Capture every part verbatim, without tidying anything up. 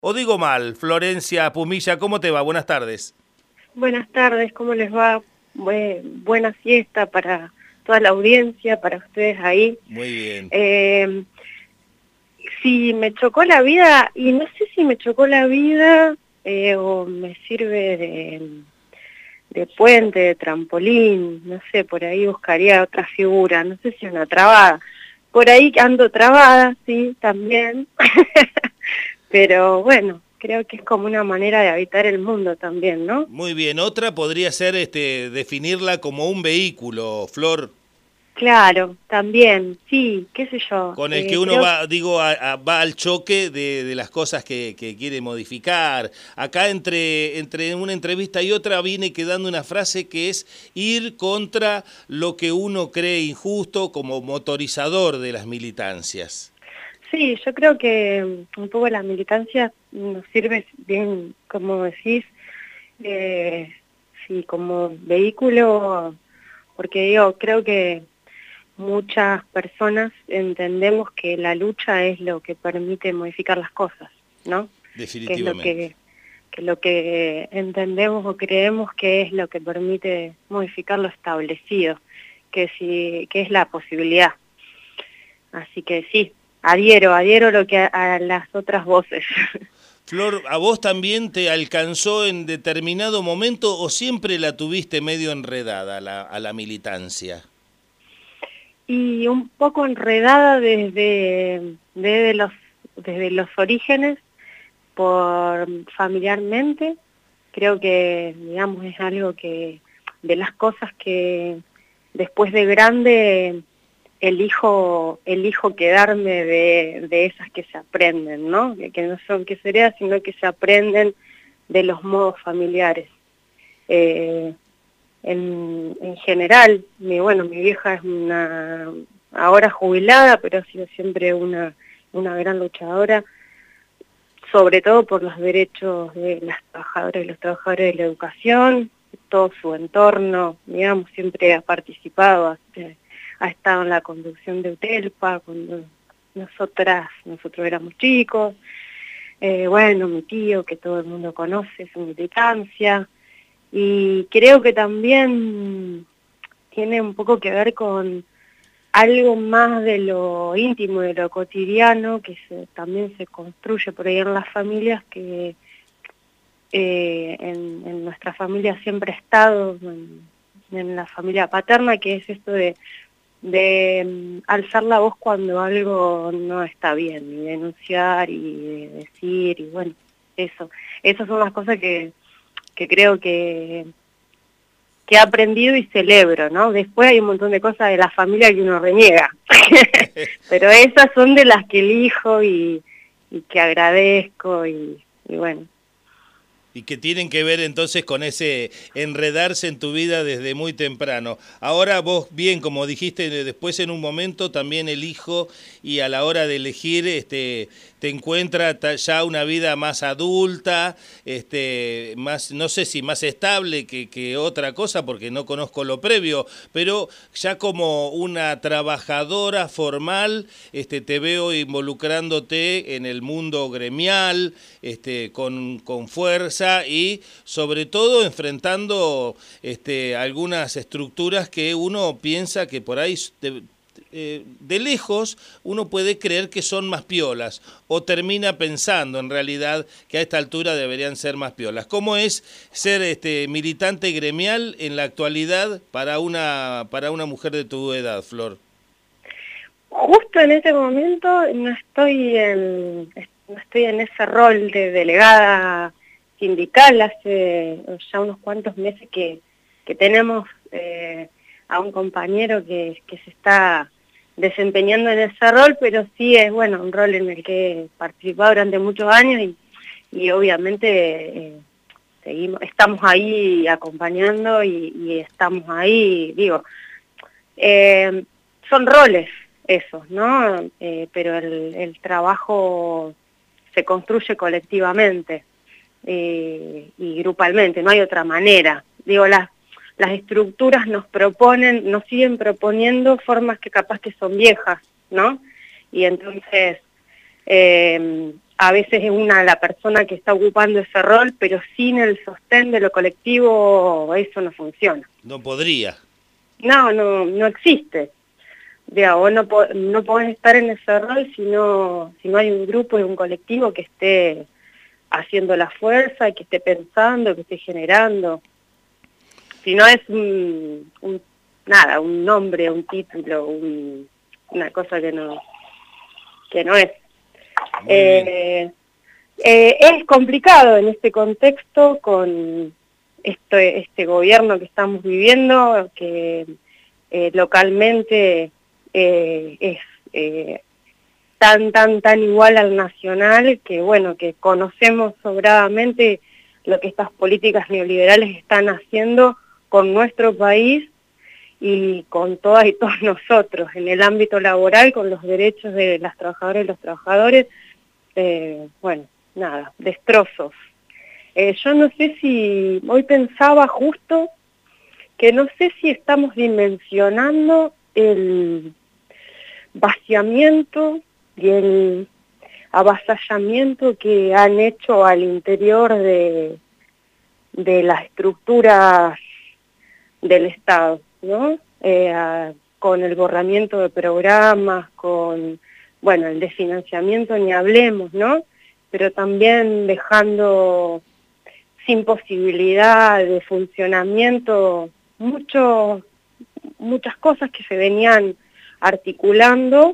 O digo mal, Florencia Pumilla, ¿cómo te va? Buenas tardes. Buenas tardes, ¿cómo les va? Bue- buena fiesta para toda la audiencia, para ustedes ahí. Muy bien. Eh, si me chocó la vida, y no sé si me chocó la vida eh, o me sirve de, de puente, de trampolín, no sé, por ahí buscaría otra figura, no sé si una trabada. Por ahí ando trabada, sí, también. Pero bueno, creo que es como una manera de habitar el mundo también, ¿no? Muy bien. Otra podría ser este, definirla como un vehículo, Flor, Claro, también, sí, qué sé yo, con el que eh, uno creo, va, digo, a- a- va al choque de, de las cosas que, que quiere modificar. Acá entre, entre una entrevista y otra viene quedando una frase que es ir contra lo que uno cree injusto como motorizador de las militancias. sí, yo creo que mm, un poco la militancia nos sirve bien, como decís, eh, sí, como vehículo, porque digo, creo que muchas personas entendemos que la lucha es lo que permite modificar las cosas, ¿no? Que es lo Definitivamente. que, que lo que entendemos o creemos que es lo que permite modificar lo establecido, que sí, que es la posibilidad. Así que sí, adhiero, adhiero lo que a, a las otras voces. Flor, ¿a vos también te alcanzó en determinado momento o siempre la tuviste medio enredada a la, a la militancia? Y un poco enredada desde, desde los, desde los orígenes, por familiarmente, creo que, digamos, es algo que, de las cosas que después de grande elijo, elijo quedarme de, de esas que se aprenden, ¿no? Que, que no son que se heredan, sino que se aprenden de los modos familiares. Eh, en, en general, mi, bueno, mi vieja es una, ahora jubilada, pero ha sido siempre una, una gran luchadora, sobre todo por los derechos de las trabajadoras y los trabajadores de la educación, todo su entorno, digamos, siempre ha participado, eh, ha estado en la conducción de UTELPA cuando nosotras, nosotros éramos chicos, eh, bueno, mi tío, que todo el mundo conoce, su militancia, y creo que también tiene un poco que ver con algo más de lo íntimo, de lo cotidiano, que se, también se construye por ahí en las familias, que eh, en, en nuestra familia siempre ha estado, en, en la familia paterna, que es esto de, de um, alzar la voz cuando algo no está bien, y denunciar y de decir, y bueno, eso. Esas son las cosas que, que creo que que he aprendido y celebro, ¿no? Después hay un montón de cosas de la familia que uno reniega, pero esas son de las que elijo y, y que agradezco y, y bueno. Y que tienen que ver entonces con ese enredarse en tu vida desde muy temprano. Ahora vos bien, como dijiste después en un momento, también el hijo y a la hora de elegir este, te encuentra ya una vida más adulta, este, más, no sé si más estable que, que otra cosa, porque no conozco lo previo, pero ya como una trabajadora formal, este, te veo involucrándote en el mundo gremial, este, con, con fuerza y sobre todo enfrentando este, algunas estructuras que uno piensa que por ahí de, eh, de lejos uno puede creer que son más piolas o termina pensando en realidad que a esta altura deberían ser más piolas. ¿Cómo es ser este, militante gremial en la actualidad para una, para una mujer de tu edad, Flor? Justo en este momento no estoy en, no estoy en ese rol de delegada sindical, hace ya unos cuantos meses que, que tenemos eh, a un compañero que, que se está desempeñando en ese rol, pero sí es bueno un rol en el que he participado durante muchos años y, y obviamente eh, seguimos, estamos ahí acompañando y, y estamos ahí, digo, eh, son roles esos, ¿no? Eh, pero el, el trabajo se construye colectivamente eh, y grupalmente, no hay otra manera. Digo, las, las estructuras nos proponen, nos siguen proponiendo formas que capaz que son viejas, ¿no? Y entonces, eh, a veces es una la persona que está ocupando ese rol, pero sin el sostén de lo colectivo eso no funciona. No podría. No, no, no existe. Digo, vos no, po no podés estar en ese rol si no, si no hay un grupo y un colectivo que esté haciendo la fuerza, que esté pensando, que esté generando. Si no es un, un nada, un nombre, un título, un, una cosa que no, que no es. Eh, eh, es complicado en este contexto con este, este gobierno que estamos viviendo, que eh, localmente eh, es eh, tan, tan, tan igual al nacional, que bueno, que conocemos sobradamente lo que estas políticas neoliberales están haciendo con nuestro país y con todas y todos nosotros, en el ámbito laboral, con los derechos de las trabajadoras y los trabajadores, eh, bueno, nada, destrozos. Eh, yo no sé si, hoy pensaba justo que no sé si estamos dimensionando el vaciamiento y el avasallamiento que han hecho al interior de, de las estructuras del Estado, ¿no? Eh, a, con el borramiento de programas, con, bueno, el desfinanciamiento ni hablemos, ¿no? Pero también dejando sin posibilidad de funcionamiento mucho, muchas cosas que se venían articulando,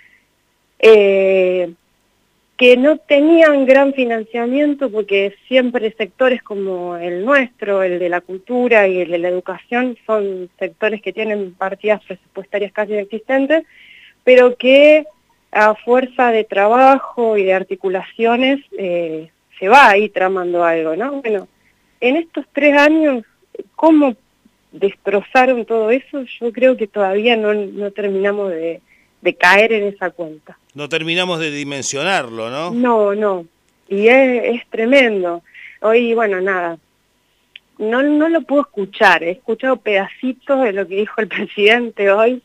eh, que no tenían gran financiamiento porque siempre sectores como el nuestro, el de la cultura y el de la educación, son sectores que tienen partidas presupuestarias casi inexistentes, pero que a fuerza de trabajo y de articulaciones eh, se va ahí tramando algo, ¿no? Bueno, en estos tres años, ¿cómo destrozaron todo eso? Yo creo que todavía no, no terminamos de, de caer en esa cuenta. No terminamos de dimensionarlo, ¿no? No, no, y es, es tremendo. Hoy, bueno, nada, no, no lo puedo escuchar, he escuchado pedacitos de lo que dijo el presidente hoy,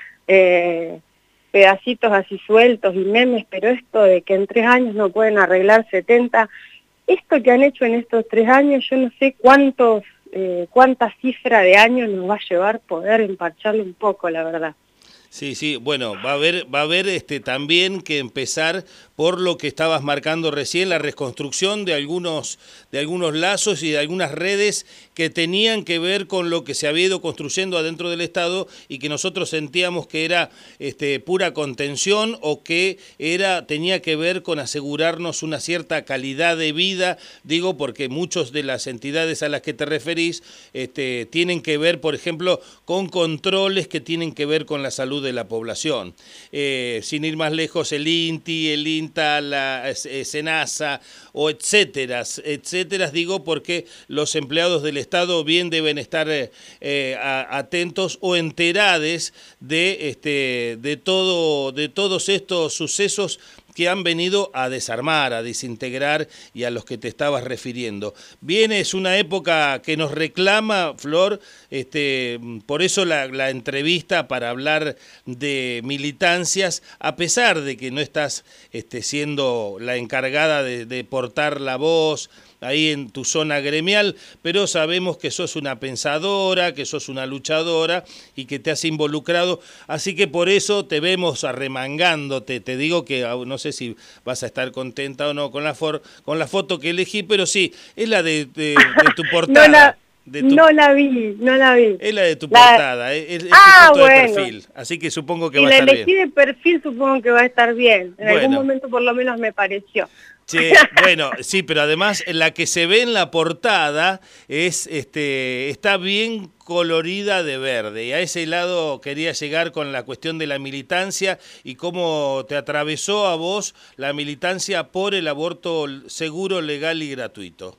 eh, pedacitos así sueltos y memes, pero esto de que en tres años no pueden arreglar setenta, esto que han hecho en estos tres años, yo no sé cuántos, eh, cuánta cifra de años nos va a llevar poder emparcharlo un poco, la verdad. Sí, sí, bueno, va a haber, va a haber este, también que empezar por lo que estabas marcando recién, la reconstrucción de algunos, de algunos lazos y de algunas redes que tenían que ver con lo que se había ido construyendo adentro del Estado y que nosotros sentíamos que era este, pura contención o que era, tenía que ver con asegurarnos una cierta calidad de vida, digo porque muchas de las entidades a las que te referís este, tienen que ver, por ejemplo, con controles que tienen que ver con la salud de la población. Eh, sin ir más lejos, el INTI, el INTA, la eh, SENASA, o etcétera, etcétera, digo porque los empleados del Estado bien deben estar eh, eh, atentos o enterades de, este, de, todo, de todos estos sucesos que han venido a desarmar, a desintegrar y a los que te estabas refiriendo. Bien, es una época que nos reclama, Flor, este, por eso la, la entrevista para hablar de militancias, a pesar de que no estás este, siendo la encargada de, de portar la voz ahí en tu zona gremial, pero sabemos que sos una pensadora, que sos una luchadora y que te has involucrado, así que por eso te vemos arremangándote. Te digo que no sé si vas a estar contenta o no con la, for, con la foto que elegí, pero sí, es la de, de, de tu portada. No la, de tu, no la vi, no la vi. Es la de tu la... portada, es, es ah, tu foto bueno. de perfil, así que supongo que si va a estar bien. Si la elegí de perfil, supongo que va a estar bien. En bueno. algún momento por lo menos me pareció. Che, bueno, sí, pero además la que se ve en la portada es, este, está bien colorida de verde, y a ese lado quería llegar con la cuestión de la militancia y cómo te atravesó a vos la militancia por el aborto seguro, legal y gratuito.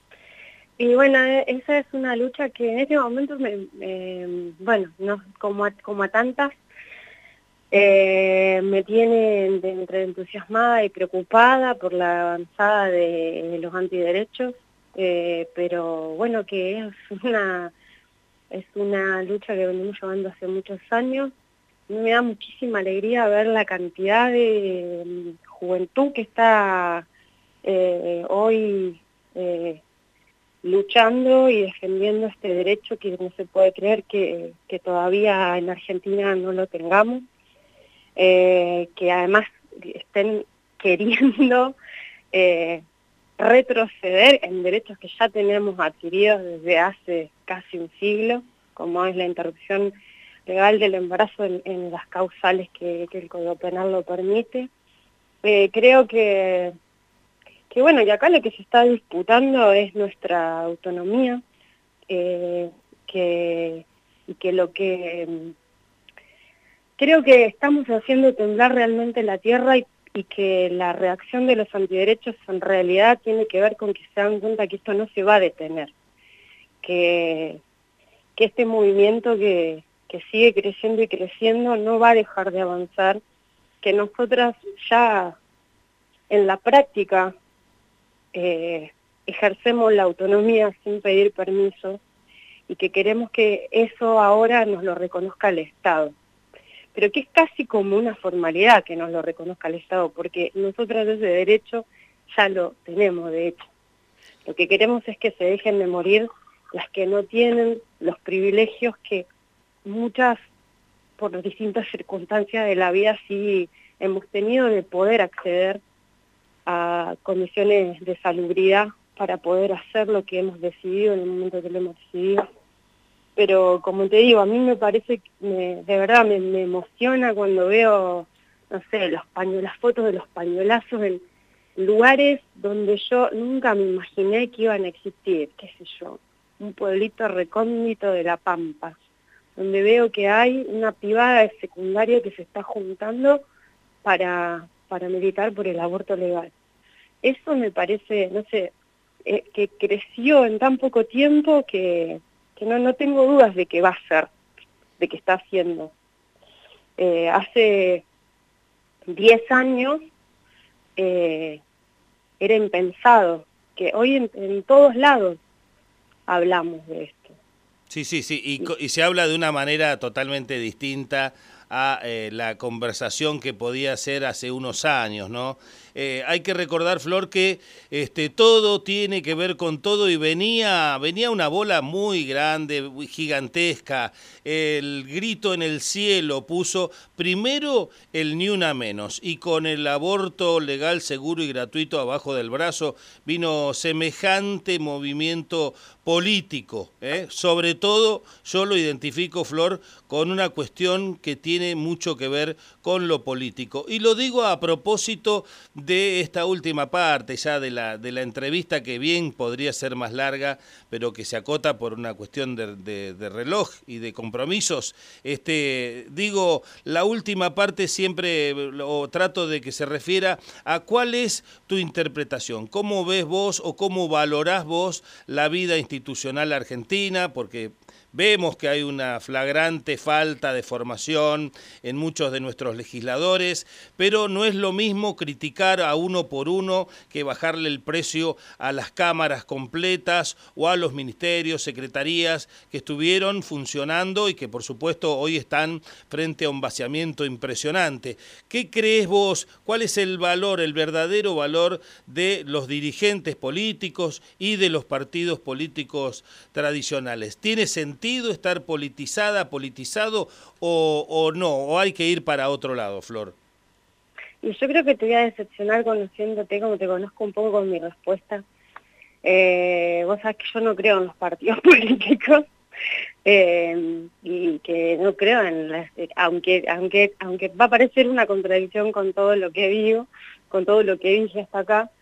Y bueno, esa es una lucha que en este momento, me, me, bueno, no como a, como a tantas, Eh, me tiene entre entusiasmada y preocupada por la avanzada de, de los antiderechos, eh, pero bueno, que es una, es una lucha que venimos llevando hace muchos años. Me da muchísima alegría ver la cantidad de juventud que está eh, hoy eh, luchando y defendiendo este derecho que no se puede creer que, que todavía en Argentina no lo tengamos, eh, que además estén queriendo eh, retroceder en derechos que ya tenemos adquiridos desde hace casi un siglo, como es la interrupción legal del embarazo en, en las causales que, que el Código Penal lo permite. Eh, creo que, que, bueno, y acá lo que se está disputando es nuestra autonomía, eh, que, y que lo que... Creo que estamos haciendo temblar realmente la tierra y, y que la reacción de los antiderechos en realidad tiene que ver con que se dan cuenta que esto no se va a detener, que, que este movimiento que, que sigue creciendo y creciendo no va a dejar de avanzar, que nosotras ya en la práctica eh, ejercemos la autonomía sin pedir permiso y que queremos que eso ahora nos lo reconozca el Estado. Pero que es casi como una formalidad que nos lo reconozca el Estado, porque nosotros ese derecho ya lo tenemos, de hecho. Lo que queremos es que se dejen de morir las que no tienen los privilegios que muchas, por distintas circunstancias de la vida, sí hemos tenido, de poder acceder a condiciones de salubridad para poder hacer lo que hemos decidido en el momento que lo hemos decidido. Pero como te digo, a mí me parece, me, de verdad me, me emociona cuando veo, no sé, los pañuelos, las fotos de los pañuelazos en lugares donde yo nunca me imaginé que iban a existir, qué sé yo, un pueblito recóndito de La Pampa, donde veo que hay una privada de secundario que se está juntando para, para militar por el aborto legal. Eso me parece, no sé, eh, que creció en tan poco tiempo que... que no, no tengo dudas de que va a ser, de que está haciendo. Eh, hace diez años eh, era impensado, que hoy en, en todos lados hablamos de esto. Sí, sí, sí, y, y se habla de una manera totalmente distinta a eh, la conversación que podía ser hace unos años, ¿no? Eh, hay que recordar, Flor, que este, todo tiene que ver con todo y venía, venía una bola muy grande, muy gigantesca. El grito en el cielo puso primero el ni una menos y con el aborto legal, seguro y gratuito abajo del brazo vino semejante movimiento político, ¿eh? Sobre todo yo lo identifico, Flor, con una cuestión que tiene mucho que ver con lo político. Y lo digo a propósito de esta última parte ya de la, de la entrevista, que bien podría ser más larga, pero que se acota por una cuestión de, de, de reloj y de compromisos. Este, digo, la última parte siempre o trato de que se refiera a cuál es tu interpretación, cómo ves vos o cómo valorás vos la vida institucional argentina, porque vemos que hay una flagrante falta de formación en muchos de nuestros legisladores, pero no es lo mismo criticar a uno por uno que bajarle el precio a las cámaras completas o a los ministerios, secretarías que estuvieron funcionando y que por supuesto hoy están frente a un vaciamiento impresionante. ¿Qué crees vos? ¿Cuál es el valor, el verdadero valor de los dirigentes políticos y de los partidos políticos tradicionales? ¿Tiene sentido estar politizada, politizado o, o no? ¿O hay que ir para otro lado, Flor? Y yo creo que te voy a decepcionar conociéndote como te conozco un poco con mi respuesta. Eh, vos sabés que yo no creo en los partidos políticos eh, y que no creo en las, aunque, aunque, aunque va a parecer una contradicción con todo lo que digo, con todo lo que dije hasta acá,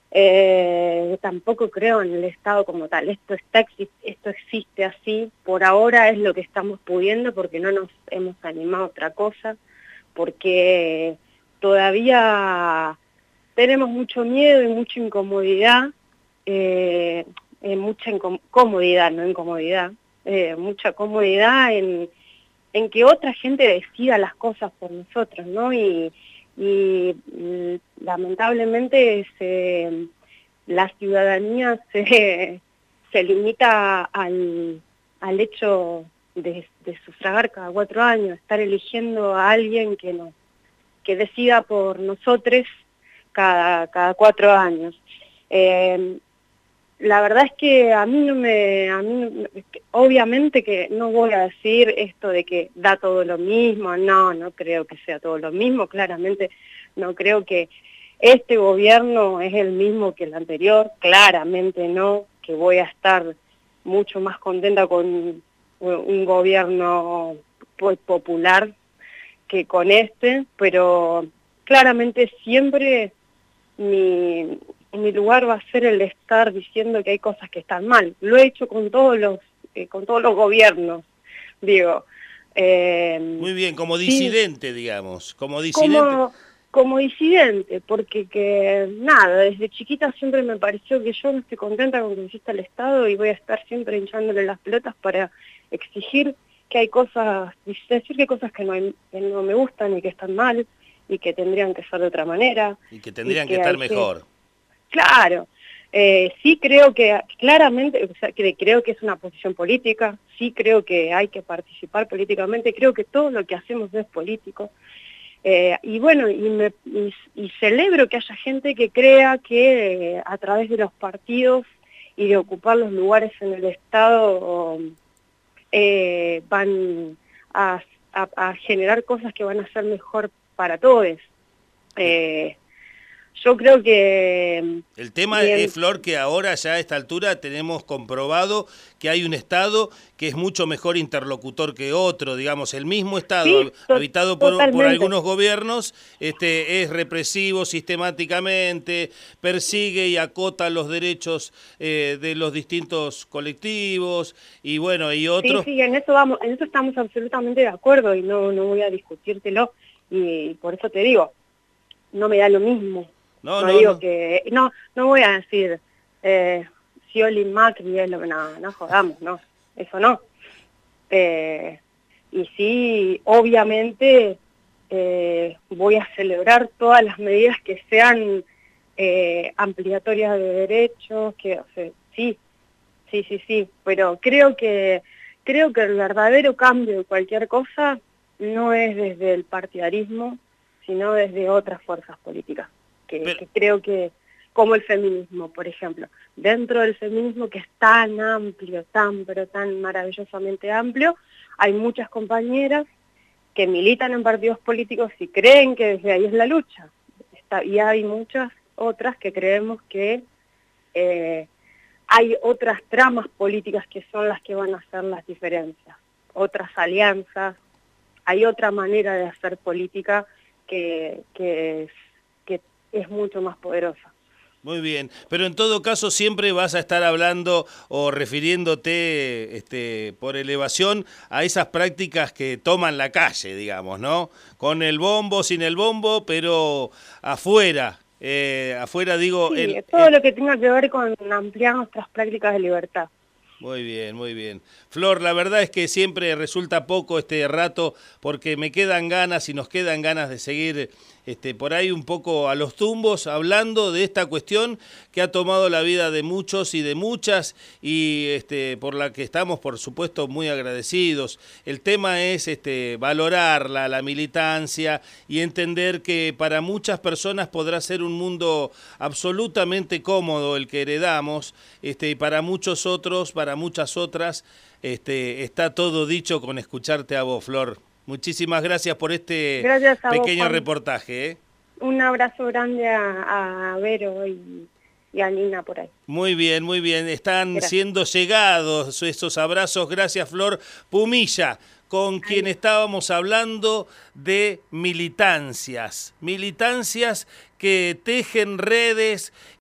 Eh, tampoco creo en el Estado como tal. Esto está esto existe así, por ahora es lo que estamos pudiendo porque no nos hemos animado a otra cosa, porque todavía tenemos mucho miedo y mucha incomodidad, eh, eh, mucha incomodidad, no incomodidad, eh, mucha comodidad en, en que otra gente decida las cosas por nosotros, ¿no? Y, y lamentablemente se, la ciudadanía se, se limita al, al hecho de, de sufragar cada cuatro años, estar eligiendo a alguien que, no, que decida por nosotros cada, cada cuatro años. Eh, la verdad es que a mí no me, a mí no- obviamente que no voy a decir esto de que da todo lo mismo, no, no creo que sea todo lo mismo, claramente no creo que este gobierno es el mismo que el anterior, claramente no, que voy a estar mucho más contenta con un gobierno pues, popular que con este, pero claramente siempre mi, mi lugar va a ser el de estar diciendo que hay cosas que están mal. Lo he hecho con todos los, eh, con todos los gobiernos, digo. Eh, Muy bien, como sí, disidente, digamos, como disidente. como, como disidente, porque que nada, desde chiquita siempre me pareció que yo no estoy contenta con que exista el Estado y voy a estar siempre hinchándole las pelotas para exigir que hay cosas, decir que hay cosas que no, hay- que no me gustan y que están mal y que tendrían que ser de otra manera. Y que tendrían y que que estar hay que- mejor. Claro, eh, sí creo que claramente, o sea, que creo que es una posición política, sí creo que hay que participar políticamente, creo que todo lo que hacemos es político. Eh, y bueno, y, me, y, y celebro que haya gente que crea que eh, a través de los partidos y de ocupar los lugares en el Estado eh, van a, a, a generar cosas que van a ser mejor para todos. Eh, yo creo que... El tema bien, es, Flor, que ahora ya a esta altura tenemos comprobado que hay un Estado que es mucho mejor interlocutor que otro, digamos, el mismo Estado sí, hab- to habitado por, por totalmente. algunos gobiernos este, es represivo sistemáticamente, persigue y acota los derechos eh, de los distintos colectivos y bueno, y Sí, otros... sí, en eso vamos, en eso estamos absolutamente de acuerdo y no, no voy a discutírtelo y por eso te digo, no me da lo mismo. No, No no, digo no. que, no, no voy a decir, eh, Scioli Macri es lo que, no, no jodamos, no, eso no. Eh, y sí, obviamente eh, voy a celebrar todas las medidas que sean eh, ampliatorias de derechos, que, o sea, sí, sí, sí, sí, pero creo que, creo que el verdadero cambio de cualquier cosa no es desde el partidarismo, sino desde otras fuerzas políticas, que, Pero, que creo que, como el feminismo, por ejemplo, dentro del feminismo que es tan amplio, tan, pero tan maravillosamente amplio, hay muchas compañeras que militan en partidos políticos y creen que desde ahí es la lucha, Está, y hay muchas otras que creemos que eh, hay otras tramas políticas que son las que van a hacer las diferencias, otras alianzas, hay otra manera de hacer política que, que, es, que es mucho más poderosa. muy bien, pero en todo caso siempre vas a estar hablando o refiriéndote este, por elevación a esas prácticas que toman la calle, digamos, ¿no? Con el bombo, sin el bombo, pero afuera, eh, afuera digo... Sí, El, todo el, lo que tenga que ver con ampliar nuestras prácticas de libertad. Muy bien, muy bien. Flor, la verdad es que siempre resulta poco este rato porque me quedan ganas y nos quedan ganas de seguir este, por ahí un poco a los tumbos hablando de esta cuestión que ha tomado la vida de muchos y de muchas y este, por la que estamos, por supuesto, muy agradecidos. El tema es este, valorar la, la militancia y entender que para muchas personas podrá ser un mundo absolutamente cómodo el que heredamos este, y para muchos otros, para muchas otras, este, está todo dicho con escucharte a vos, Flor. Muchísimas gracias por este Gracias a pequeño vos, Juan. reportaje. ¿eh? Un abrazo grande a, a Vero y, y a Nina por ahí. Muy bien, muy bien. Están Gracias. siendo llegados esos abrazos. Gracias, Flor Pumilla, con quien Ay. estábamos hablando de militancias. Militancias que tejen redes